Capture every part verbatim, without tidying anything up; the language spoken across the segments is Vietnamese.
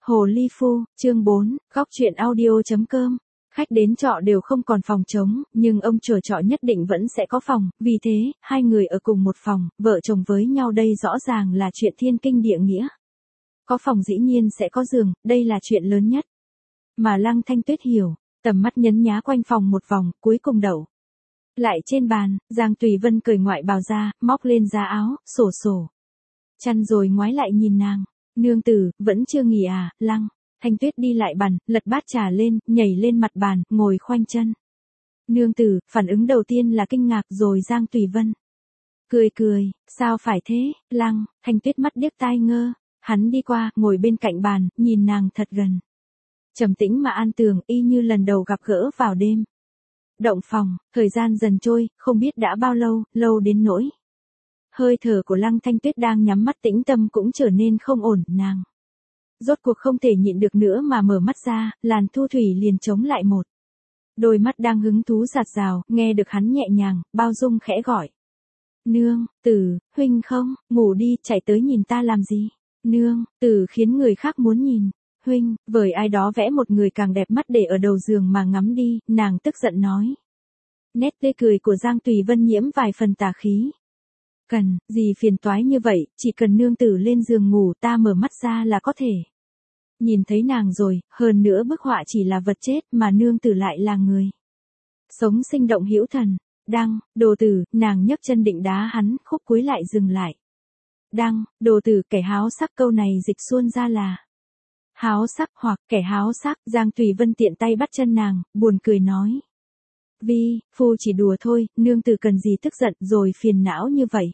Hồ Ly Phu, chương bốn, góc truyện audio.com. Khách đến trọ đều không còn phòng trống, nhưng ông chủ trọ nhất định vẫn sẽ có phòng, vì thế, hai người ở cùng một phòng, vợ chồng với nhau đây rõ ràng là chuyện thiên kinh địa nghĩa. Có phòng dĩ nhiên sẽ có giường, đây là chuyện lớn nhất. Mà Lăng Thanh Tuyết hiểu, tầm mắt nhấn nhá quanh phòng một vòng, cuối cùng đậu lại trên bàn. Giang Tùy Vân cởi ngoại bào ra, móc lên giá áo, sổ sổ chăn rồi ngoái lại nhìn nàng. Nương tử, vẫn chưa nghỉ à? Lăng Thanh Tuyết đi lại bàn, lật bát trà lên, nhảy lên mặt bàn, ngồi khoanh chân. Nương tử, phản ứng đầu tiên là kinh ngạc, rồi Giang Tùy Vân cười cười, sao phải thế? Lăng Thanh Tuyết mắt điếc tai ngơ. Hắn đi qua, ngồi bên cạnh bàn, nhìn nàng thật gần. Trầm tĩnh mà an tường, y như lần đầu gặp gỡ vào đêm động phòng. Thời gian dần trôi, không biết đã bao lâu, lâu đến nỗi hơi thở của Lăng Thanh Tuyết đang nhắm mắt tĩnh tâm cũng trở nên không ổn. Nàng rốt cuộc không thể nhịn được nữa mà mở mắt ra, làn thu thủy liền chống lại một đôi mắt đang hứng thú rạt rào. Nghe được hắn nhẹ nhàng, bao dung khẽ gọi. Nương tử, huynh không, ngủ đi, chạy tới nhìn ta làm gì? Nương tử khiến người khác muốn nhìn. Huynh, vời ai đó vẽ một người càng đẹp mắt để ở đầu giường mà ngắm đi, nàng tức giận nói. Nét tươi cười của Giang Tùy Vân nhiễm vài phần tà khí. Cần, gì phiền toái như vậy, chỉ cần nương tử lên giường ngủ ta mở mắt ra là có thể nhìn thấy nàng rồi, hơn nữa bức họa chỉ là vật chết mà nương tử lại là người sống sinh động hữu thần. Đăng, đồ tử, nàng nhấc chân định đá hắn, khúc cuối lại dừng lại. Đăng, đồ tử, kẻ háo sắc, câu này dịch xuôn ra là háo sắc hoặc kẻ háo sắc. Giang Tùy Vân tiện tay bắt chân nàng, buồn cười nói. Vi, phu chỉ đùa thôi, nương tử cần gì tức giận rồi phiền não như vậy.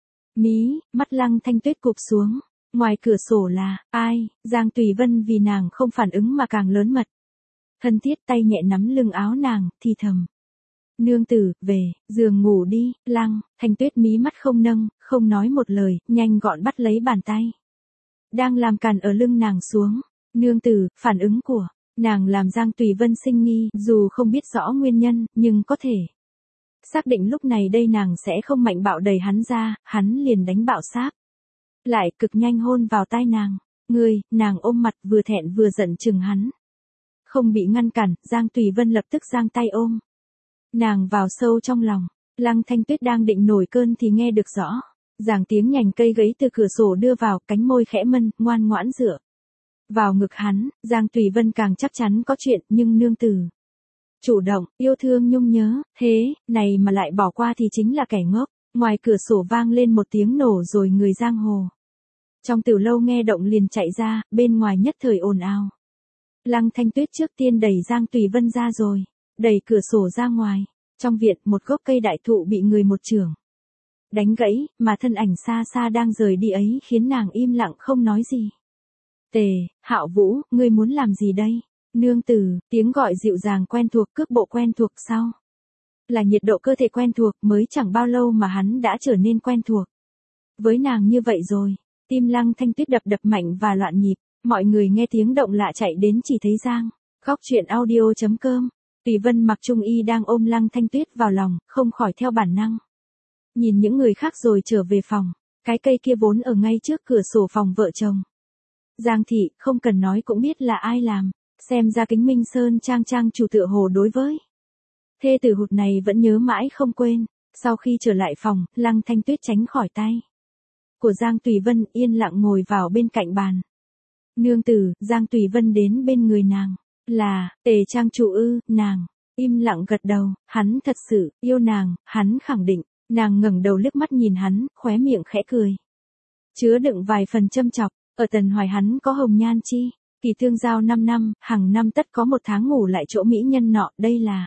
Mí, mắt Lăng Thanh Tuyết cụp xuống. Ngoài cửa sổ là, ai? Giang Tùy Vân vì nàng không phản ứng mà càng lớn mật. Thân thiết tay nhẹ nắm lưng áo nàng, thì thầm. Nương tử, về, giường ngủ đi. Lăng Thanh Tuyết mí mắt không nâng, không nói một lời, nhanh gọn bắt lấy bàn tay đang làm càn ở lưng nàng xuống. Nương tử, phản ứng của nàng làm Giang Tùy Vân sinh nghi, dù không biết rõ nguyên nhân, nhưng có thể xác định lúc này đây nàng sẽ không mạnh bạo đẩy hắn ra, hắn liền đánh bạo sáp lại, cực nhanh hôn vào tai nàng. Ngươi, nàng ôm mặt vừa thẹn vừa giận chừng hắn. Không bị ngăn cản, Giang Tùy Vân lập tức giang tay ôm nàng vào sâu trong lòng. Lăng Thanh Tuyết đang định nổi cơn thì nghe được rõ ràng tiếng nhành cây gãy từ cửa sổ đưa vào, cánh môi khẽ mân, ngoan ngoãn dựa vào ngực hắn. Giang Tùy Vân càng chắc chắn có chuyện, nhưng nương tử chủ động, yêu thương nhung nhớ, thế này mà lại bỏ qua thì chính là kẻ ngốc. Ngoài cửa sổ vang lên một tiếng nổ rồi người giang hồ trong tiểu lâu nghe động liền chạy ra, bên ngoài nhất thời ồn ào. Lăng Thanh Tuyết trước tiên đẩy Giang Tùy Vân ra rồi đẩy cửa sổ ra ngoài. Trong viện, một gốc cây đại thụ bị người một chưởng đánh gãy, mà thân ảnh xa xa đang rời đi ấy khiến nàng im lặng không nói gì. Tề Hạo Vũ, ngươi muốn làm gì đây? Nương tử, tiếng gọi dịu dàng quen thuộc, cước bộ quen thuộc sau là nhiệt độ cơ thể quen thuộc, mới chẳng bao lâu mà hắn đã trở nên quen thuộc với nàng như vậy rồi. Tim Lăng Thanh Tuyết đập đập mạnh và loạn nhịp. Mọi người nghe tiếng động lạ chạy đến chỉ thấy Giang góc truyện audio.com. Tùy Vân mặc trung y đang ôm Lăng Thanh Tuyết vào lòng, không khỏi theo bản năng nhìn những người khác rồi trở về phòng. Cái cây kia vốn ở ngay trước cửa sổ phòng vợ chồng Giang thị, không cần nói cũng biết là ai làm. Xem ra Kính Minh Sơn trang trang chủ tựa hồ đối với thê tử hụt này vẫn nhớ mãi không quên. Sau khi trở lại phòng, Lăng Thanh Tuyết tránh khỏi tay của Giang Tùy Vân, yên lặng ngồi vào bên cạnh bàn. Nương tử, Giang Tùy Vân đến bên người nàng. Là, Tề trang chủ ư? Nàng im lặng gật đầu. Hắn thật sự yêu nàng, hắn khẳng định. Nàng ngẩng đầu liếc mắt nhìn hắn, khóe miệng khẽ cười chứa đựng vài phần châm chọc. Ở Tần Hoài hắn có hồng nhan chi kỳ tương giao năm năm, hàng năm tất có một tháng ngủ lại chỗ mỹ nhân nọ. Đây là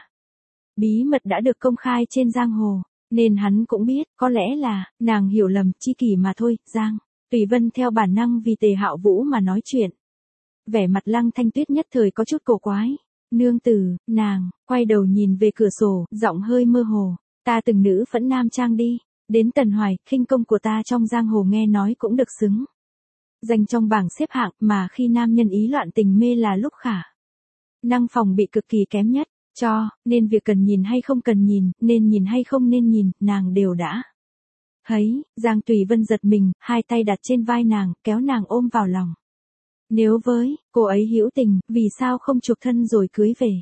bí mật đã được công khai trên giang hồ, nên hắn cũng biết, có lẽ là nàng hiểu lầm chi kỷ mà thôi. Giang Tùy Vân theo bản năng vì Tề Hạo Vũ mà nói chuyện. Vẻ mặt Lăng Thanh Tuyết nhất thời có chút cổ quái. Nương tử, nàng quay đầu nhìn về cửa sổ, giọng hơi mơ hồ. Ta từng nữ phẫn nam trang đi đến Tần Hoài, khinh công của ta trong giang hồ nghe nói cũng được xứng danh trong bảng xếp hạng, mà khi nam nhân ý loạn tình mê là lúc khả năng phòng bị cực kỳ kém nhất. Cho nên việc cần nhìn hay không cần nhìn, nên nhìn hay không nên nhìn, nàng đều đã thấy. Giang Tùy Vân giật mình, hai tay đặt trên vai nàng, kéo nàng ôm vào lòng. Nếu với cô ấy hữu tình, vì sao không chuộc thân rồi cưới về?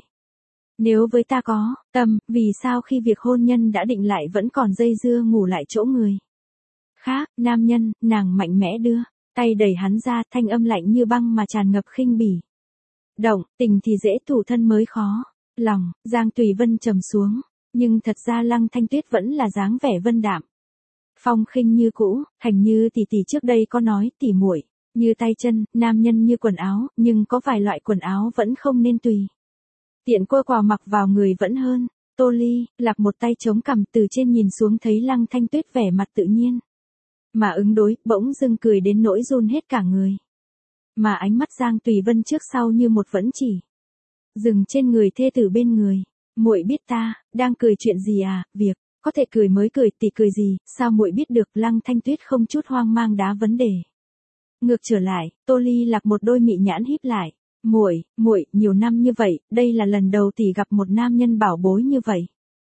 Nếu với ta có tâm, vì sao khi việc hôn nhân đã định lại vẫn còn dây dưa ngủ lại chỗ người khác? Nam nhân, nàng mạnh mẽ đưa tay đẩy hắn ra, thanh âm lạnh như băng mà tràn ngập khinh bỉ. Động tình thì dễ, thủ thân mới khó lòng. Giang Tùy Vân trầm xuống, nhưng thật ra Lăng Thanh Tuyết vẫn là dáng vẻ vân đạm, phong khinh như cũ. Thành như tỷ tỷ trước đây có nói, tỉ muội như tay chân, nam nhân như quần áo, nhưng có vài loại quần áo vẫn không nên tùy tiện quơ quào mặc vào người vẫn hơn. Tô Ly Lạc một tay chống cằm, từ trên nhìn xuống thấy Lăng Thanh Tuyết vẻ mặt tự nhiên mà ứng đối, bỗng dưng cười đến nỗi run hết cả người. Mà ánh mắt Giang Tùy Vân trước sau như một vẫn chỉ dừng trên người thê tử bên người. Muội biết ta đang cười chuyện gì à? Việc có thể cười mới cười, tỷ cười gì, sao muội biết được? Lăng Thanh Tuyết không chút hoang mang đá vấn đề ngược trở lại. Tô Ly Lạc một đôi mị nhãn híp lại. Muội, muội, nhiều năm như vậy, đây là lần đầu tỷ gặp một nam nhân bảo bối như vậy.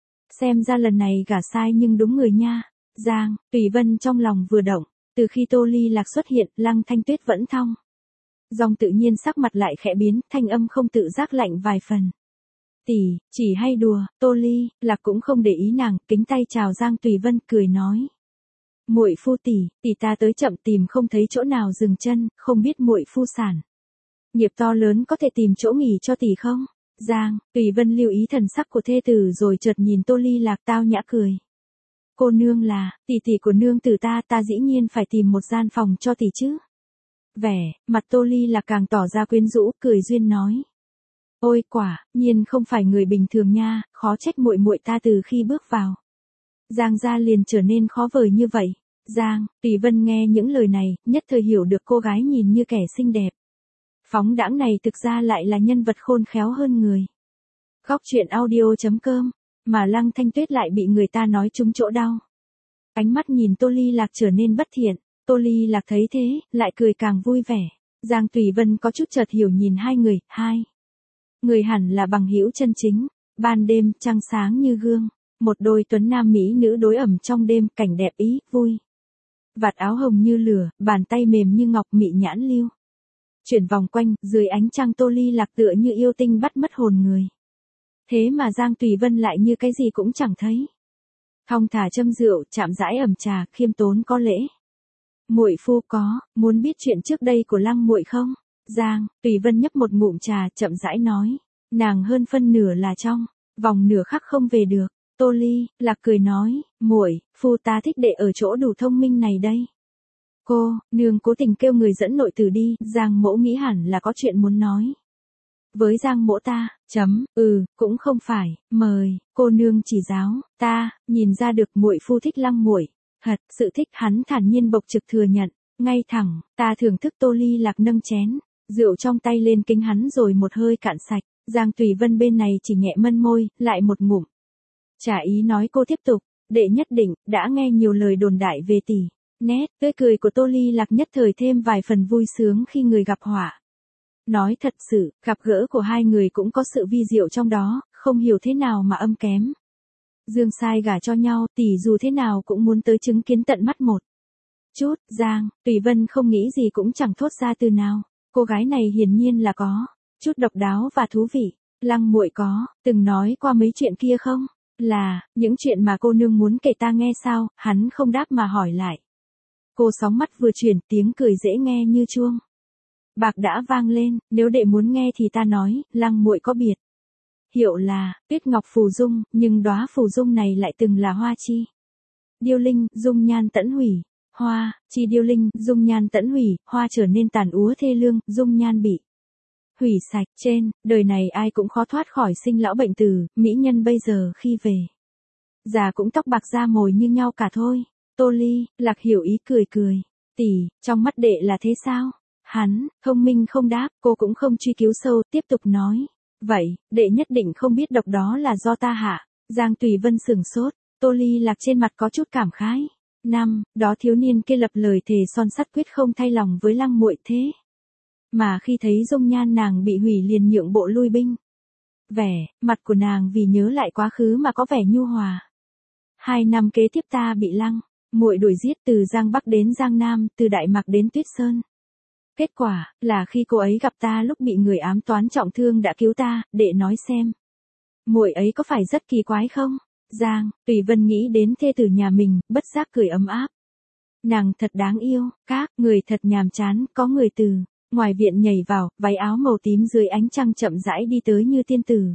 Xem ra lần này gả sai nhưng đúng người nha. Giang Tùy Vân trong lòng vừa động, từ khi Tô Ly Lạc xuất hiện, Lăng Thanh Tuyết vẫn thong dong tự nhiên, sắc mặt lại khẽ biến, thanh âm không tự giác lạnh vài phần. Tỷ, chỉ hay đùa. Tô Ly Lạc cũng không để ý nàng, kính tay chào Giang Tùy Vân, cười nói: Muội phu tỷ, tỷ ta tới chậm tìm không thấy chỗ nào dừng chân, không biết muội phu sản nghiệp to lớn có thể tìm chỗ nghỉ cho tỷ không? Giang Tùy Vân lưu ý thần sắc của thê tử rồi chợt nhìn Tô Ly Lạc tao nhã cười. Cô nương là tỷ tỷ của nương tử ta, ta dĩ nhiên phải tìm một gian phòng cho tỷ chứ. Vẻ mặt Tô Ly Lạc càng tỏ ra quyến rũ, cười duyên nói: Ôi quả nhiên không phải người bình thường nha, khó trách muội muội ta từ khi bước vào Giang gia liền trở nên khó vời như vậy. Giang Tùy Vân nghe những lời này, nhất thời hiểu được cô gái nhìn như kẻ xinh đẹp phóng đãng này thực ra lại là nhân vật khôn khéo hơn người. Góc truyện audio.com, mà Lăng Thanh Tuyết lại bị người ta nói trúng chỗ đau. Ánh mắt nhìn Tô Ly Lạc trở nên bất thiện. Tô Ly Lạc thấy thế, lại cười càng vui vẻ. Giang Tùy Vân có chút chợt hiểu, nhìn hai người, hai người hẳn là bằng hữu chân chính. Ban đêm, trăng sáng như gương, một đôi tuấn nam mỹ nữ đối ẩm trong đêm, cảnh đẹp ý, vui. Vạt áo hồng như lửa, bàn tay mềm như ngọc, mị nhãn lưu chuyển vòng quanh, dưới ánh trăng Tô Ly Lạc tựa như yêu tinh bắt mất hồn người. Thế mà Giang Tùy Vân lại như cái gì cũng chẳng thấy. Thong thả châm rượu, chạm rãi ẩm trà, khiêm tốn có lễ. Muội phu có muốn biết chuyện trước đây của Lăng muội không? Giang Tùy Vân nhấp một ngụm trà, chậm rãi nói. Nàng hơn phân nửa là trong vòng nửa khắc không về được. Tô Ly Lạc cười nói, muội phu ta thích đệ ở chỗ đủ thông minh này đây. Cô nương cố tình kêu người dẫn nội tử đi. Giang mỗ nghĩ hẳn là có chuyện muốn nói với Giang mỗ ta. Chấm, ừ, cũng không phải, mời cô nương chỉ giáo. Ta nhìn ra được muội phu thích Lăng muội, thật sự thích. Hắn thản nhiên bộc trực thừa nhận, ngay thẳng. Ta thưởng thức. Tô Ly Lạc nâng chén rượu trong tay lên kính hắn rồi một hơi cạn sạch. Giang Tùy Vân bên này chỉ nhẹ mân môi, lại một ngụm trả ý nói. Cô tiếp tục. Đệ nhất định đã nghe nhiều lời đồn đại về tỷ. Nét tươi cười của Tô Ly Lạc nhất thời thêm vài phần vui sướng khi người gặp họa. Nói thật sự, gặp gỡ của hai người cũng có sự vi diệu trong đó, không hiểu thế nào mà âm kém. Dương sai gả cho nhau, tỷ dù thế nào cũng muốn tới chứng kiến tận mắt một chút. Giang Tùy Vân không nghĩ gì cũng chẳng thốt ra từ nào. Cô gái này hiển nhiên là có chút độc đáo và thú vị. Lăng muội có từng nói qua mấy chuyện kia không? Là những chuyện mà cô nương muốn kể ta nghe sao? Hắn không đáp mà hỏi lại. Cô sóng mắt vừa chuyển, tiếng cười dễ nghe như chuông bạc đã vang lên. Nếu đệ muốn nghe thì ta nói. Lăng muội có biệt hiệu là Tuyết Ngọc Phù Dung, nhưng đóa phù dung này lại từng là hoa chi điêu linh, dung nhan tẫn hủy. Hoa chi điêu linh, dung nhan tẫn hủy, hoa trở nên tàn úa thê lương, dung nhan bị hủy sạch. Trên đời này ai cũng khó thoát khỏi sinh lão bệnh tử, mỹ nhân bây giờ khi về già cũng tóc bạc da mồi như nhau cả thôi. Tô Ly Lạc hiểu ý, cười cười. Tỷ, trong mắt đệ là thế sao? Hắn thông minh không đáp, cô cũng không truy cứu sâu, tiếp tục nói. Vậy, đệ nhất định không biết độc đó là do ta hạ. Giang Tùy Vân sửng sốt. Tô Ly Lạc trên mặt có chút cảm khái. Năm đó thiếu niên kia lập lời thề son sắt quyết không thay lòng với Lăng muội, thế mà khi thấy dung nhan nàng bị hủy liền nhượng bộ lui binh. Vẻ mặt của nàng vì nhớ lại quá khứ mà có vẻ nhu hòa. Hai năm kế tiếp ta bị Lăng muội đuổi giết, từ Giang Bắc đến Giang Nam, từ Đại Mạc đến Tuyết Sơn. Kết quả, là khi cô ấy gặp ta lúc bị người ám toán trọng thương đã cứu ta, đệ nói xem. Muội ấy có phải rất kỳ quái không? Giang, Tùy Vân nghĩ đến thê tử nhà mình, bất giác cười ấm áp. Nàng thật đáng yêu, các người thật nhàm chán, có người từ ngoài viện nhảy vào, váy áo màu tím dưới ánh trăng chậm rãi đi tới như tiên tử.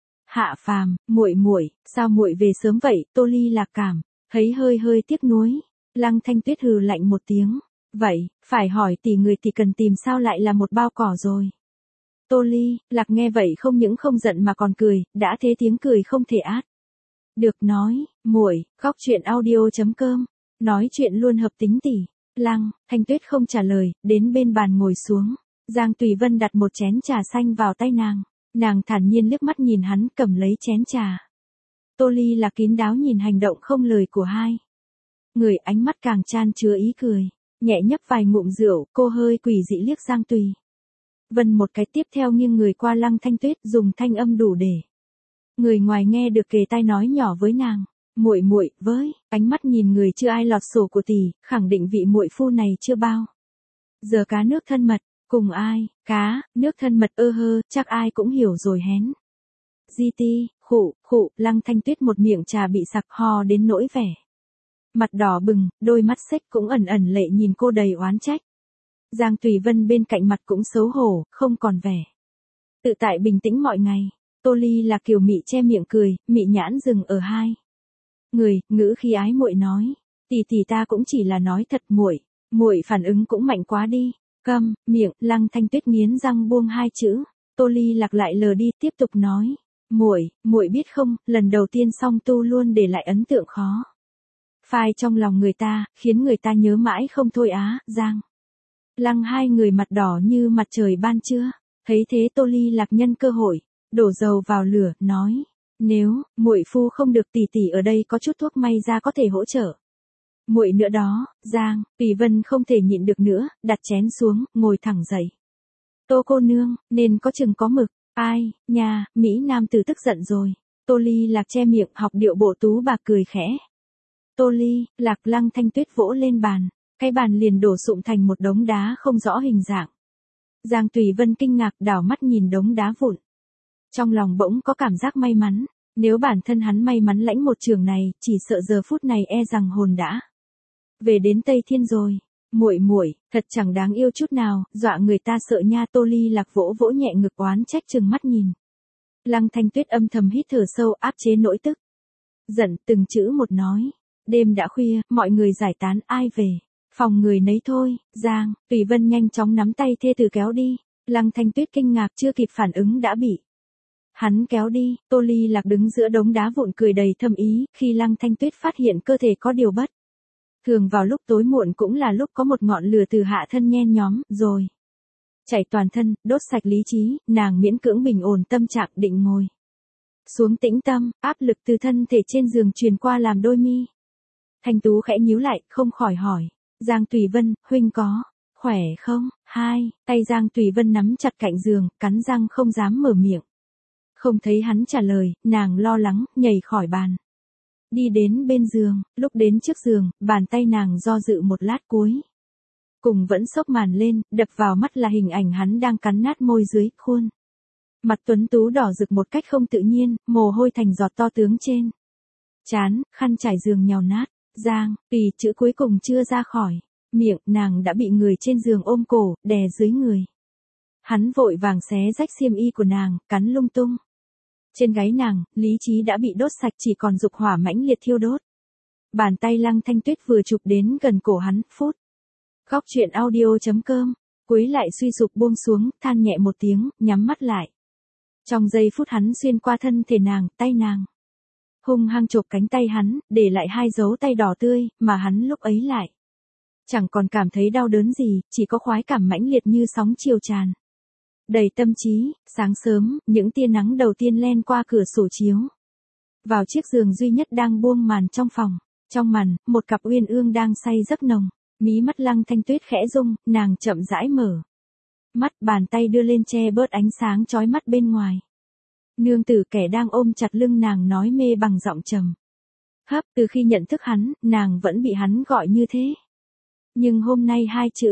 Hạ Phàm, muội muội, sao muội về sớm vậy? Tô Ly lạc cảm, thấy hơi hơi tiếc nuối. Lăng Thanh Tuyết hừ lạnh một tiếng. Vậy, phải hỏi tỷ người tỷ cần tìm sao lại là một bao cỏ rồi. Tô Ly, lạc nghe vậy không những không giận mà còn cười, đã thế tiếng cười không thể át. Được nói, muội, góc chuyện audio chấm com, nói chuyện luôn hợp tính tỷ. Lăng Thanh Tuyết không trả lời, đến bên bàn ngồi xuống. Giang Tùy Vân đặt một chén trà xanh vào tay nàng. Nàng thản nhiên liếc mắt nhìn hắn cầm lấy chén trà. Tô Ly là kín đáo nhìn hành động không lời của hai người, ánh mắt càng chan chứa ý cười. Nhẹ nhấp vài ngụm rượu, cô hơi quỷ dị liếc Giang Tùy Vân một cái, tiếp theo nghiêng người qua Lăng Thanh Tuyết, dùng thanh âm đủ để người ngoài nghe được kề tai nói nhỏ với nàng. Muội muội, với ánh mắt nhìn người chưa ai lọt sổ của tỷ, khẳng định vị muội phu này chưa bao giờ cá nước thân mật. Cùng ai? Cá nước thân mật ơ hơ, chắc ai cũng hiểu rồi hén. Di ti, khụ, khụ, Lăng Thanh Tuyết một miệng trà bị sặc ho đến nỗi vẻ mặt đỏ bừng, đôi mắt xếch cũng ẩn ẩn lệ nhìn cô đầy oán trách. Giang Tùy Vân bên cạnh mặt cũng xấu hổ, không còn vẻ tự tại bình tĩnh mọi ngày. Tô Ly là kiểu mị che miệng cười, mị nhãn dừng ở hai người, ngữ khi ái muội nói, tỷ tỷ ta cũng chỉ là nói thật, muội, muội phản ứng cũng mạnh quá đi. Câm miệng, Lăng Thanh Tuyết nghiến răng buông hai chữ. Tô Ly lạc lại lờ đi, tiếp tục nói, muội, muội biết không, lần đầu tiên song tu luôn để lại ấn tượng khó phai trong lòng người ta, khiến người ta nhớ mãi không thôi á. Giang Lăng hai người mặt đỏ như mặt trời ban trưa. Thấy thế Tô Ly lạc nhân cơ hội đổ dầu vào lửa, nói, nếu muội phu không được tỷ tỷ ở đây có chút thuốc may ra có thể hỗ trợ muội nữa đó. Giang Tùy Vân không thể nhịn được nữa, đặt chén xuống, ngồi thẳng dậy. Tô cô nương, nên có chừng có mực. Ai nha, Mỹ Nam tử tức giận rồi. Tô Ly lạc che miệng, học điệu bộ tú bà cười khẽ. Tô Ly lạc, Lăng Thanh Tuyết vỗ lên bàn, cái bàn liền đổ sụm thành một đống đá không rõ hình dạng. Giang Tùy Vân kinh ngạc đảo mắt nhìn đống đá vụn. Trong lòng bỗng có cảm giác may mắn, nếu bản thân hắn may mắn lãnh một trường này, chỉ sợ giờ phút này e rằng hồn đã về đến Tây Thiên rồi. Muội muội, thật chẳng đáng yêu chút nào, dọa người ta sợ nha. Tô Ly lạc vỗ vỗ nhẹ ngực oán trách chừng mắt nhìn. Lăng Thanh Tuyết âm thầm hít thở sâu, áp chế nỗi tức giận, từng chữ một nói. Đêm đã khuya, mọi người giải tán, ai về phòng người nấy thôi. Giang Tùy Vân nhanh chóng nắm tay thê tử kéo đi. Lăng Thanh Tuyết kinh ngạc chưa kịp phản ứng đã bị hắn kéo đi. Tô Ly lạc đứng giữa đống đá vụn cười đầy thâm ý, khi Lăng Thanh Tuyết phát hiện cơ thể có điều bất thường vào lúc tối muộn cũng là lúc có một ngọn lửa từ hạ thân nhen nhóm rồi chảy toàn thân, đốt sạch lý trí. Nàng miễn cưỡng bình ổn tâm trạng, định ngồi xuống tĩnh tâm. Áp lực từ thân thể trên giường truyền qua làm đôi mi thanh tú khẽ nhíu lại, không khỏi hỏi, Giang Tùy Vân, huynh có khỏe không? Hai tay Giang Tùy Vân nắm chặt cạnh giường, cắn răng không dám mở miệng. Không thấy hắn trả lời, nàng lo lắng nhảy khỏi bàn, đi đến bên giường. Lúc đến trước giường, bàn tay nàng do dự một lát, cuối cùng vẫn xốc màn lên. Đập vào mắt là hình ảnh hắn đang cắn nát môi dưới khuôn mặt tuấn tú đỏ rực một cách không tự nhiên, mồ hôi thành giọt to tướng trên trán, khăn trải giường nhào nát. Giang Tùy chữ cuối cùng chưa ra khỏi miệng, nàng đã bị người trên giường ôm cổ, đè dưới người. Hắn vội vàng xé rách xiêm y của nàng, cắn lung tung trên gáy nàng. Lý trí đã bị đốt sạch, chỉ còn dục hỏa mãnh liệt thiêu đốt. Bàn tay Lăng Thanh Tuyết vừa chụp đến gần cổ hắn. Phút góc chuyện audio chấm com, cúi lại suy sụp buông xuống, than nhẹ một tiếng, nhắm mắt lại. Trong giây phút hắn xuyên qua thân thể nàng, tay nàng hung hăng chộp cánh tay hắn, để lại hai dấu tay đỏ tươi, mà hắn lúc ấy lại chẳng còn cảm thấy đau đớn gì, chỉ có khoái cảm mãnh liệt như sóng chiều tràn đầy tâm trí. Sáng sớm, những tia nắng đầu tiên len qua cửa sổ chiếu vào chiếc giường duy nhất đang buông màn trong phòng. Trong màn, một cặp uyên ương đang say giấc nồng. Mí mắt Lăng Thanh Tuyết khẽ rung, nàng chậm rãi mở mắt, bàn tay đưa lên che bớt ánh sáng chói mắt bên ngoài. Nương tử kẻ đang ôm chặt lưng nàng nói mê bằng giọng trầm thấp. Từ khi nhận thức hắn, nàng vẫn bị hắn gọi như thế. Nhưng hôm nay hai chữ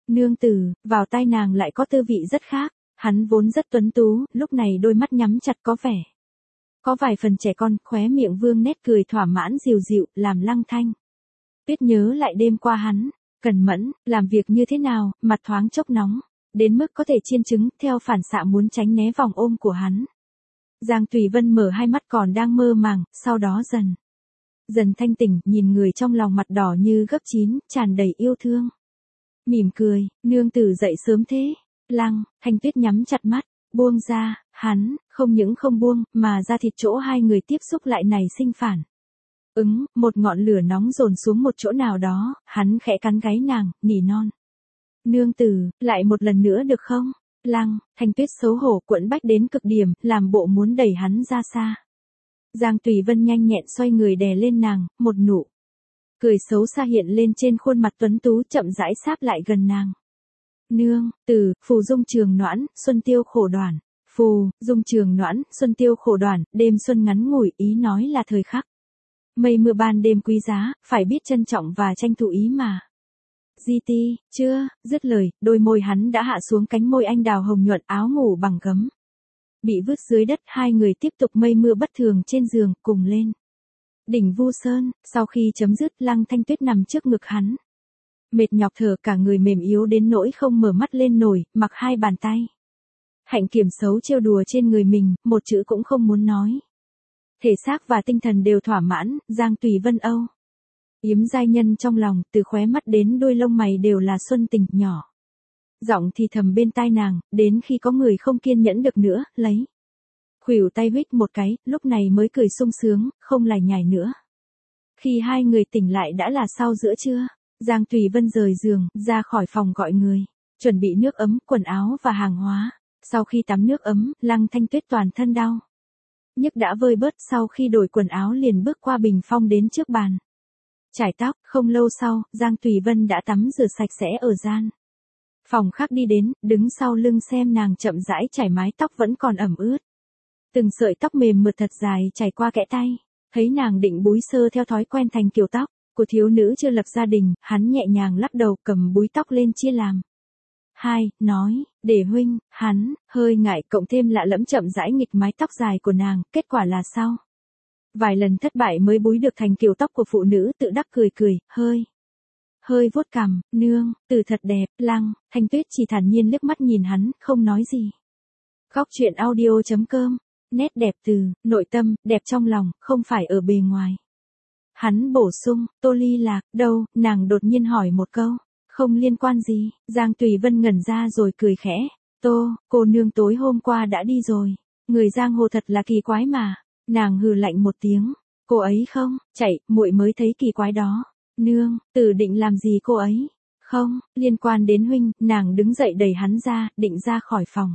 Nương tử, vào tai nàng lại có tư vị rất khác, hắn vốn rất tuấn tú, lúc này đôi mắt nhắm chặt có vẻ. Có vài phần trẻ con, khóe miệng vương nét cười thỏa mãn dịu dịu, làm Lăng Thanh Tuyết nhớ lại đêm qua hắn, cần mẫn, làm việc như thế nào, mặt thoáng chốc nóng, đến mức có thể chiên trứng, theo phản xạ muốn tránh né vòng ôm của hắn. Giang Tùy Vân mở hai mắt còn đang mơ màng, sau đó dần, dần thanh tỉnh, nhìn người trong lòng mặt đỏ như gấp chín, tràn đầy yêu thương. Mỉm cười, nương tử dậy sớm thế, Lăng Thanh Tuyết nhắm chặt mắt, buông ra, hắn, không những không buông, mà da thịt chỗ hai người tiếp xúc lại này sinh phản. Ứng, một ngọn lửa nóng dồn xuống một chỗ nào đó, hắn khẽ cắn gáy nàng, nỉ non. Nương tử, lại một lần nữa được không? Lăng Thanh Tuyết xấu hổ quẫn bách đến cực điểm, làm bộ muốn đẩy hắn ra xa. Giang Tùy Vân nhanh nhẹn xoay người đè lên nàng, một nụ cười xấu xa hiện lên trên khuôn mặt tuấn tú, chậm rãi sáp lại gần nàng. Nương tử, phù dung trường noãn, xuân tiêu khổ đoàn. Phù dung trường noãn, xuân tiêu khổ đoàn, đêm xuân ngắn ngủi, ý nói là thời khắc. Mây mưa ban đêm quý giá, phải biết trân trọng và tranh thủ ý mà. Di ti, chưa, dứt lời, đôi môi hắn đã hạ xuống cánh môi anh đào hồng nhuận, áo ngủ bằng gấm bị vứt dưới đất, hai người tiếp tục mây mưa bất thường trên giường, cùng lên đỉnh Vu Sơn. Sau khi chấm dứt, Lăng Thanh Tuyết nằm trước ngực hắn, mệt nhọc thở, cả người mềm yếu đến nỗi không mở mắt lên nổi, mặc hai bàn tay Hạnh Kiểm xấu trêu đùa trên người mình, một chữ cũng không muốn nói. Thể xác và tinh thần đều thỏa mãn, Giang Tùy Vân âu yếm giai nhân trong lòng, từ khóe mắt đến đôi lông mày đều là xuân tình nhỏ. Giọng thì thầm bên tai nàng, đến khi có người không kiên nhẫn được nữa, lấy khuỷu tay huých một cái, lúc này mới cười sung sướng, không lải nhải nữa. Khi hai người tỉnh lại đã là sau giữa trưa, Giang Tùy Vân rời giường, ra khỏi phòng gọi người, chuẩn bị nước ấm, quần áo và hàng hóa. Sau khi tắm nước ấm, Lăng Thanh Tuyết toàn thân đau nhức đã vơi bớt, sau khi đổi quần áo liền bước qua bình phong đến trước bàn chải tóc. Không lâu sau, Giang Tùy Vân đã tắm rửa sạch sẽ ở gian phòng khác đi đến, đứng sau lưng xem nàng chậm rãi chải mái tóc vẫn còn ẩm ướt. Từng sợi tóc mềm mượt thật dài chảy qua kẽ tay, thấy nàng định búi sơ theo thói quen thành kiểu tóc của thiếu nữ chưa lập gia đình, hắn nhẹ nhàng lắc đầu, cầm búi tóc lên chia làm hai, nói, để huynh. Hắn hơi ngại, cộng thêm lạ lẫm chậm rãi nghịch mái tóc dài của nàng, kết quả là sau vài lần thất bại mới búi được thành kiểu tóc của phụ nữ, tự đắc cười cười, hơi hơi vuốt cằm. Nương tử thật đẹp. Lăng Thanh Tuyết chỉ thản nhiên liếc mắt nhìn hắn, không nói gì. Góc truyện audio chấm com. Nét đẹp từ nội tâm, đẹp trong lòng, không phải ở bề ngoài. Hắn bổ sung, Tô Ly Lạc đâu? Nàng đột nhiên hỏi một câu. Không liên quan gì. Giang Tùy Vân ngẩn ra rồi cười khẽ. Tô, cô nương tối hôm qua đã đi rồi. Người giang hồ thật là kỳ quái mà. Nàng hừ lạnh một tiếng. Cô ấy không, chạy, muội mới thấy kỳ quái đó. Nương tử định làm gì cô ấy? Không, liên quan đến huynh. Nàng đứng dậy đẩy hắn ra, định ra khỏi phòng.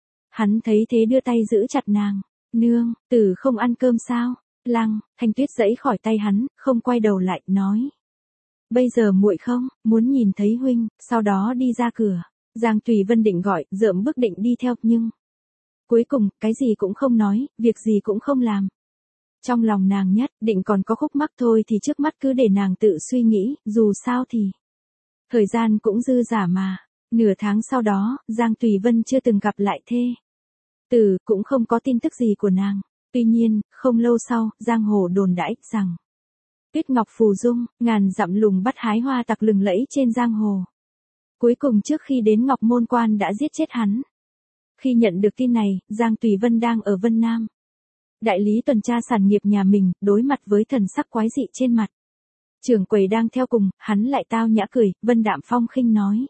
Hắn thấy thế đưa tay giữ chặt nàng. Nương tử không ăn cơm sao? Lăng Thanh Tuyết giãy khỏi tay hắn, không quay đầu lại, nói. Bây giờ muội không muốn nhìn thấy huynh, sau đó đi ra cửa. Giang Tùy Vân định gọi, dợm bước định đi theo, nhưng cuối cùng, cái gì cũng không nói, việc gì cũng không làm. Trong lòng nàng nhất định còn có khúc mắc thôi, thì trước mắt cứ để nàng tự suy nghĩ, dù sao thì thời gian cũng dư dả mà. Nửa tháng sau đó, Giang Tùy Vân chưa từng gặp lại thê tử, cũng không có tin tức gì của nàng. Tuy nhiên, không lâu sau, giang hồ đồn đãi rằng Tuyết Ngọc phù dung, ngàn dặm lùng bắt hái hoa tặc lừng lẫy trên giang hồ. Cuối cùng trước khi đến Ngọc Môn Quan đã giết chết hắn. Khi nhận được tin này, Giang Tùy Vân đang ở Vân Nam. Đại lý tuần tra sản nghiệp nhà mình, đối mặt với thần sắc quái dị trên mặt. Trưởng quầy đang theo cùng, hắn lại tao nhã cười, vân đạm phong khinh nói.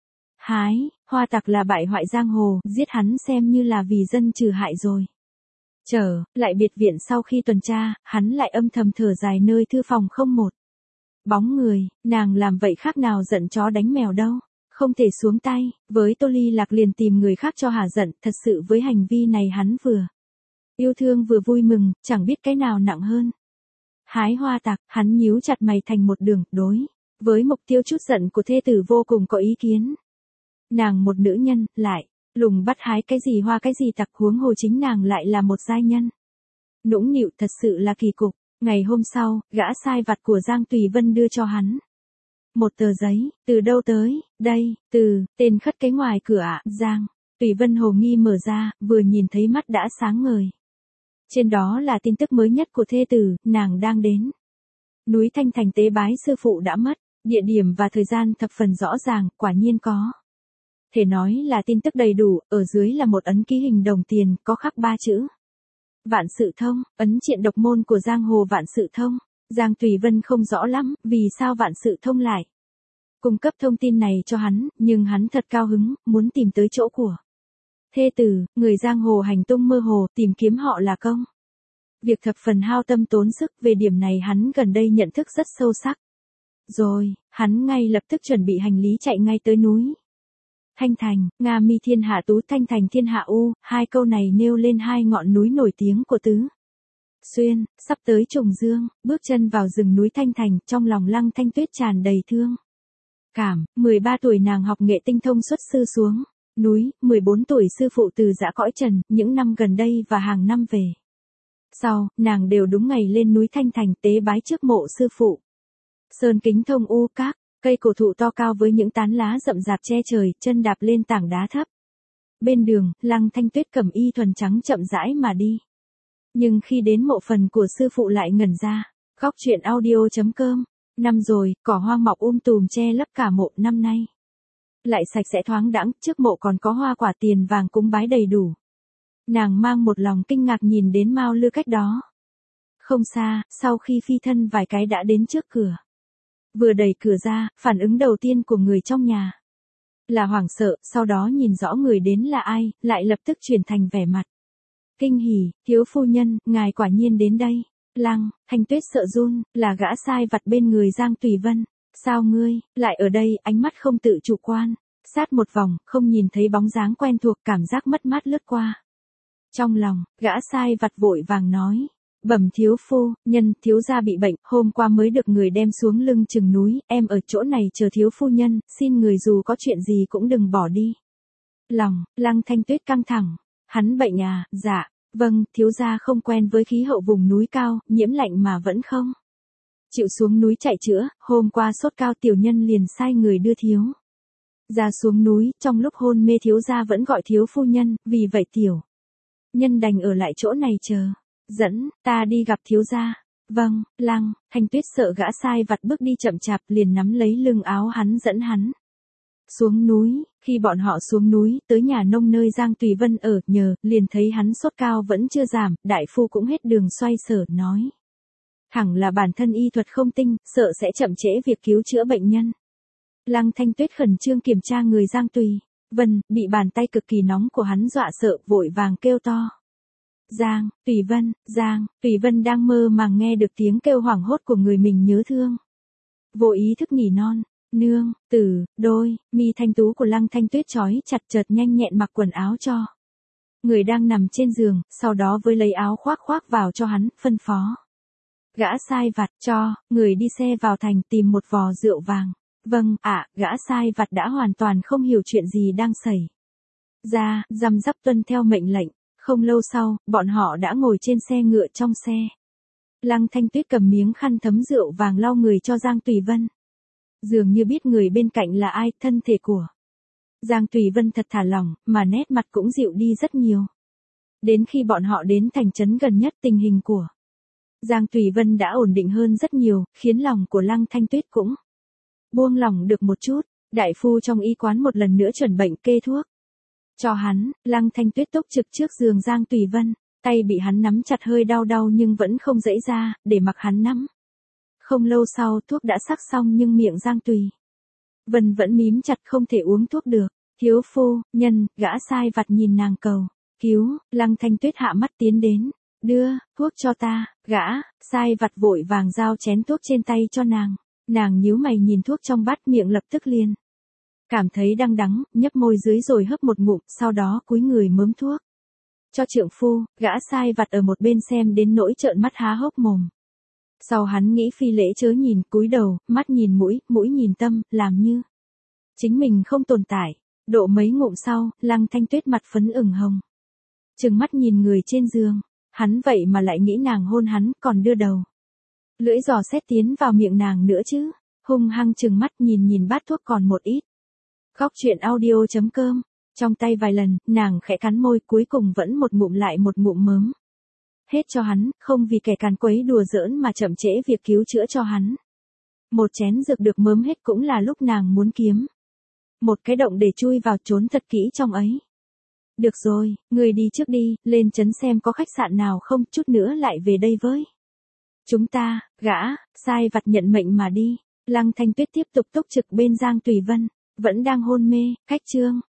Hái, hoa tặc là bại hoại giang hồ, giết hắn xem như là vì dân trừ hại rồi. Trở lại biệt viện sau khi tuần tra, hắn lại âm thầm thở dài nơi thư phòng không một bóng người. Nàng làm vậy khác nào giận chó đánh mèo đâu. Không thể xuống tay, với Tô Ly Lạc liền tìm người khác cho hả giận, thật sự với hành vi này hắn vừa yêu thương vừa vui mừng, chẳng biết cái nào nặng hơn. Hái hoa tặc, hắn nhíu chặt mày thành một đường, đối với mục tiêu chút giận của thê tử vô cùng có ý kiến. Nàng một nữ nhân, lại lùng bắt hái cái gì hoa cái gì tặc, huống hồ chính nàng lại là một giai nhân. Nũng nịu, thật sự là kỳ cục. Ngày hôm sau, gã sai vặt của Giang Tùy Vân đưa cho hắn Một tờ giấy, từ đâu tới, đây, từ, tên khất cái ngoài cửa ạ, Giang. Tùy Vân hồ nghi mở ra, vừa nhìn thấy mắt đã sáng ngời. Trên đó là tin tức mới nhất của thê tử, nàng đang đến. Núi Thanh Thành tế bái sư phụ đã mất, địa điểm và thời gian thập phần rõ ràng, quả nhiên có. Thể nói là tin tức đầy đủ, ở dưới là một ấn ký hình đồng tiền, có khắc ba chữ. Vạn Sự Thông, ấn triện độc môn của giang hồ Vạn Sự Thông. Giang Tùy Vân không rõ lắm, vì sao Vạn Sự Thông lại cung cấp thông tin này cho hắn, nhưng hắn thật cao hứng, muốn tìm tới chỗ của thê tử, người giang hồ hành tung mơ hồ, tìm kiếm họ là công. Việc thập phần hao tâm tốn sức, về điểm này hắn gần đây nhận thức rất sâu sắc. Rồi, hắn ngay lập tức chuẩn bị hành lý chạy ngay tới núi Thanh Thành, Nga mi thiên hạ tú, Thanh Thành thiên hạ u, hai câu này nêu lên hai ngọn núi nổi tiếng của Tứ Xuyên, sắp tới Trùng Dương, bước chân vào rừng núi Thanh Thành, trong lòng Lăng Thanh Tuyết tràn đầy thương cảm, mười ba tuổi nàng học nghệ tinh thông xuất sư xuống núi, mười bốn tuổi sư phụ từ giã cõi trần, những năm gần đây và hàng năm về sau, nàng đều đúng ngày lên núi Thanh Thành tế bái trước mộ sư phụ. Sơn kính thông u các, cây cổ thụ to cao với những tán lá rậm rạp che trời, chân đạp lên tảng đá thấp. Bên đường, Lăng Thanh Tuyết cầm y thuần trắng chậm rãi mà đi. Nhưng khi đến mộ phần của sư phụ lại ngẩn ra. Góc truyện audio.com. Năm rồi, cỏ hoang mọc um tùm che lấp cả mộ, năm nay lại sạch sẽ thoáng đãng, trước mộ còn có hoa quả tiền vàng cúng bái đầy đủ. Nàng mang một lòng kinh ngạc nhìn đến Mao Lư cách đó không xa, sau khi phi thân vài cái đã đến trước cửa. Vừa đẩy cửa ra, phản ứng đầu tiên của người trong nhà là hoảng sợ, sau đó nhìn rõ người đến là ai, lại lập tức chuyển thành vẻ mặt kinh hỉ, thiếu phu nhân, ngài quả nhiên đến đây. Lăng Thanh Tuyết sợ run, là gã sai vặt bên người Giang Tùy Vân. Sao ngươi, lại ở đây, ánh mắt không tự chủ quan, sát một vòng, không nhìn thấy bóng dáng quen thuộc, cảm giác mất mát lướt qua. Trong lòng, gã sai vặt vội vàng nói, bẩm thiếu phu, nhân, thiếu gia bị bệnh, hôm qua mới được người đem xuống lưng chừng núi, em ở chỗ này chờ thiếu phu nhân, xin người dù có chuyện gì cũng đừng bỏ đi. Lòng, Lăng Thanh Tuyết căng thẳng, hắn bệnh à, dạ, vâng, thiếu gia không quen với khí hậu vùng núi cao, nhiễm lạnh mà vẫn không chịu xuống núi chạy chữa, hôm qua sốt cao tiểu nhân liền sai người đưa thiếu gia xuống núi, trong lúc hôn mê thiếu gia vẫn gọi thiếu phu nhân, vì vậy tiểu nhân đành ở lại chỗ này chờ. Dẫn, ta đi gặp thiếu gia. Vâng, Lăng Thanh Tuyết sợ gã sai vặt bước đi chậm chạp, liền nắm lấy lưng áo hắn dẫn hắn xuống núi. Khi bọn họ xuống núi, tới nhà nông nơi Giang Tùy Vân ở, nhờ, liền thấy hắn sốt cao vẫn chưa giảm, đại phu cũng hết đường xoay sở, nói thẳng là bản thân y thuật không tinh, sợ sẽ chậm trễ việc cứu chữa bệnh nhân. Lăng Thanh Tuyết khẩn trương kiểm tra người Giang Tùy Vân, bị bàn tay cực kỳ nóng của hắn dọa sợ, vội vàng kêu to. Giang, Tùy Vân, Giang, Tùy Vân đang mơ màng nghe được tiếng kêu hoảng hốt của người mình nhớ thương. Vô ý thức nhỉ non, nương, tử, đôi, mi thanh tú của Lăng Thanh Tuyết trói chặt, chợt nhanh nhẹn mặc quần áo cho người đang nằm trên giường, sau đó với lấy áo khoác khoác vào cho hắn, phân phó. Gã sai vặt, cho, người đi xe vào thành tìm một vò rượu vàng. Vâng, ạ, gã sai vặt đã hoàn toàn không hiểu chuyện gì đang xảy ra, răm rắp tuân theo mệnh lệnh. Không lâu sau, bọn họ đã ngồi trên xe ngựa trong xe. Lăng Thanh Tuyết cầm miếng khăn thấm rượu vàng lau người cho Giang Tùy Vân. Dường như biết người bên cạnh là ai, thân thể của Giang Tùy Vân thật thả lỏng, mà nét mặt cũng dịu đi rất nhiều. Đến khi bọn họ đến thành trấn gần nhất, tình hình của Giang Tùy Vân đã ổn định hơn rất nhiều, khiến lòng của Lăng Thanh Tuyết cũng buông lỏng được một chút. Đại phu trong y quán một lần nữa chuẩn bệnh kê thuốc cho hắn. Lăng Thanh Tuyết túc trực trước giường Giang Tùy Vân, tay bị hắn nắm chặt hơi đau đau nhưng vẫn không dãy ra, để mặc hắn nắm. Không lâu sau thuốc đã sắc xong nhưng miệng Giang Tùy Vân vẫn mím chặt không thể uống thuốc được. Thiếu phu, nhân, gã sai vặt nhìn nàng cầu cứu. Lăng Thanh Tuyết hạ mắt tiến đến, đưa thuốc cho ta. Gã sai vặt vội vàng giao chén thuốc trên tay cho nàng. Nàng nhíu mày nhìn thuốc trong bát, miệng lập tức liền cảm thấy đắng đắng, nhấp môi dưới rồi hấp một ngụm, sau đó cúi người mớm thuốc cho trượng phu. Gã sai vặt ở một bên xem đến nỗi trợn mắt há hốc mồm. Sau hắn nghĩ phi lễ chớ nhìn, cúi đầu, mắt nhìn mũi, mũi nhìn tâm, làm như chính mình không tồn tại. Độ mấy ngụm sau, Lăng Thanh Tuyết mặt phấn ửng hồng, trừng mắt nhìn người trên giường. Hắn vậy mà lại nghĩ nàng hôn hắn, còn đưa đầu lưỡi giò xét tiến vào miệng nàng nữa chứ. hung hăng trừng mắt nhìn nhìn bát thuốc còn một ít. Góc chuyện audio chấm com, trong tay vài lần, nàng khẽ cắn môi cuối cùng vẫn một ngụm lại một ngụm mớm. Hết cho hắn, không vì kẻ càn quấy đùa giỡn mà chậm trễ việc cứu chữa cho hắn. Một chén dược được mớm hết cũng là lúc nàng muốn kiếm một cái động để chui vào trốn thật kỹ trong ấy. Được rồi, người đi trước đi, lên trấn xem có khách sạn nào không, chút nữa lại về đây với chúng ta. Gã sai vặt nhận mệnh mà đi. Lăng Thanh Tuyết tiếp tục túc trực bên Giang Tùy Vân, vẫn đang hôn mê. Cách chương